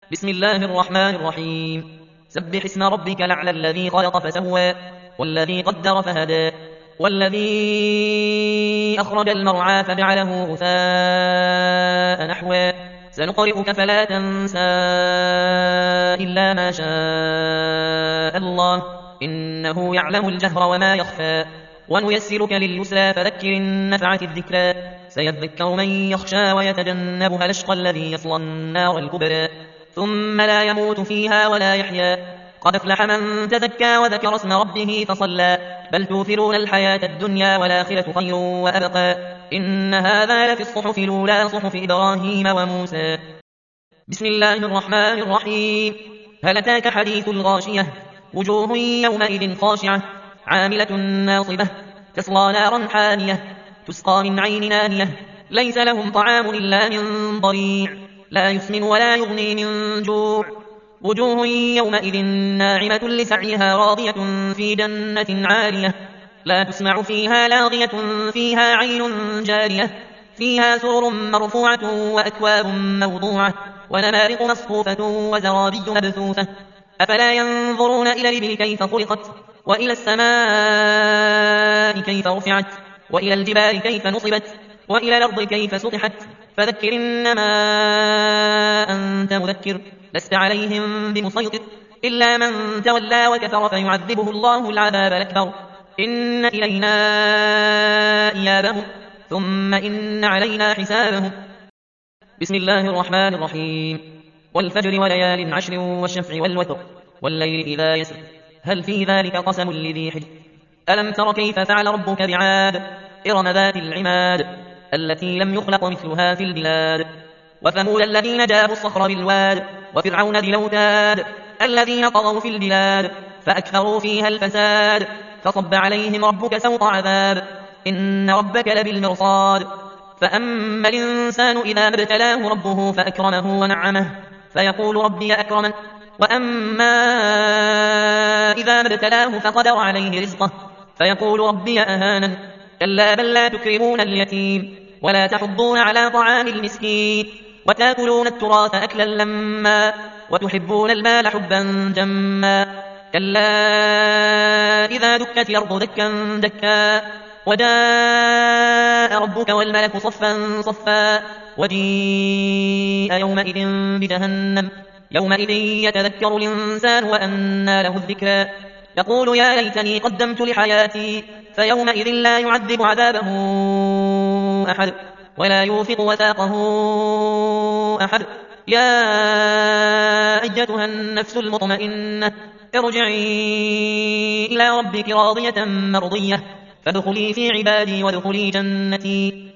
بسم الله الرحمن الرحيم. سبح اسم ربك الأعلى الذي خلق فسوى والذي قدر فهدى والذي أخرج المرعى فجعله غثاء نحوا سنقرئك فلا تنسى إلا ما شاء الله إنه يعلم الجهر وما يخفى ونيسرك لليسرى فذكر إن نفعت الذكرى سيذكر من يخشى ويتجنبها الأشقى الذي يصلى النار الكبرى ثم لا يموت فيها ولا يحيا قد أفلح من تزكى وذكر اسم ربه فصلى بل توثرون الحياة الدنيا والآخرة خير وأبقى إن هذا لفي الصحف الأولى صحف إبراهيم وموسى. بسم الله الرحمن الرحيم. هل أتاك حديث الغاشية وجوه يومئذ خاشعة عاملة ناصبة تصلى نارا حامية تسقى من عين آنية ليس لهم طعام إلا من ضريع لا يسمن ولا يغني من جوع وجوه يومئذ ناعمة لسعيها راضية في جنة عالية لا تسمع فيها لاغية فيها عين جارية فيها سرر مرفوعة وأكواب موضوعة ونمارق مصفوفة وزرابي مبثوثة أفلا ينظرون إلى الإبل كيف خلقت وإلى السماء كيف رفعت وإلى الجبال كيف نصبت وإلى الأرض كيف سطحت فذكر إنما أنت مذكر لست عليهم بمسيطر إلا من تولى وكفر فيعذبه الله العذاب الأكبر إن إلينا إيابهم ثم إن علينا حسابهم. بسم الله الرحمن الرحيم. والفجر وليال عشر والشفع والوتر والليل إذا يسر هل في ذلك قسم لذي حجر ألم تر كيف فعل ربك بعاد إرم ذات العماد التي لم يخلق مثلها في البلاد وثمود الذين جابوا الصخر بالواد وفرعون ذي الأوتاد الذين طغوا في البلاد فأكثروا فيها الفساد فصب عليهم ربك سوط عذاب إن ربك لبالمرصاد فأما الإنسان إذا ما ابتلاه ربه فأكرمه ونعمه فيقول ربي أكرمن وأما إذا ما ابتلاه فقدر عليه رزقه فيقول ربي أهانن كلا بل لا تكرمون اليتيم ولا تحضون على طعام المسكين وتأكلون التراث أكلا لما وتحبون المال حبا جما كلا إذا دكت الأرض دكا دكا وجاء ربك والملك صفا صفا وجيء يومئذ بجهنم يومئذ يتذكر الإنسان وأنى له الذكرى يقول يا ليتني قدمت لحياتي فيومئذ لا يعذب عذابه أحد ولا يوثق وثاقه أحد يا أيتها النفس المطمئنة ارجعي إلى ربك راضية مرضية فادخلي في عبادي وادخلي جنتي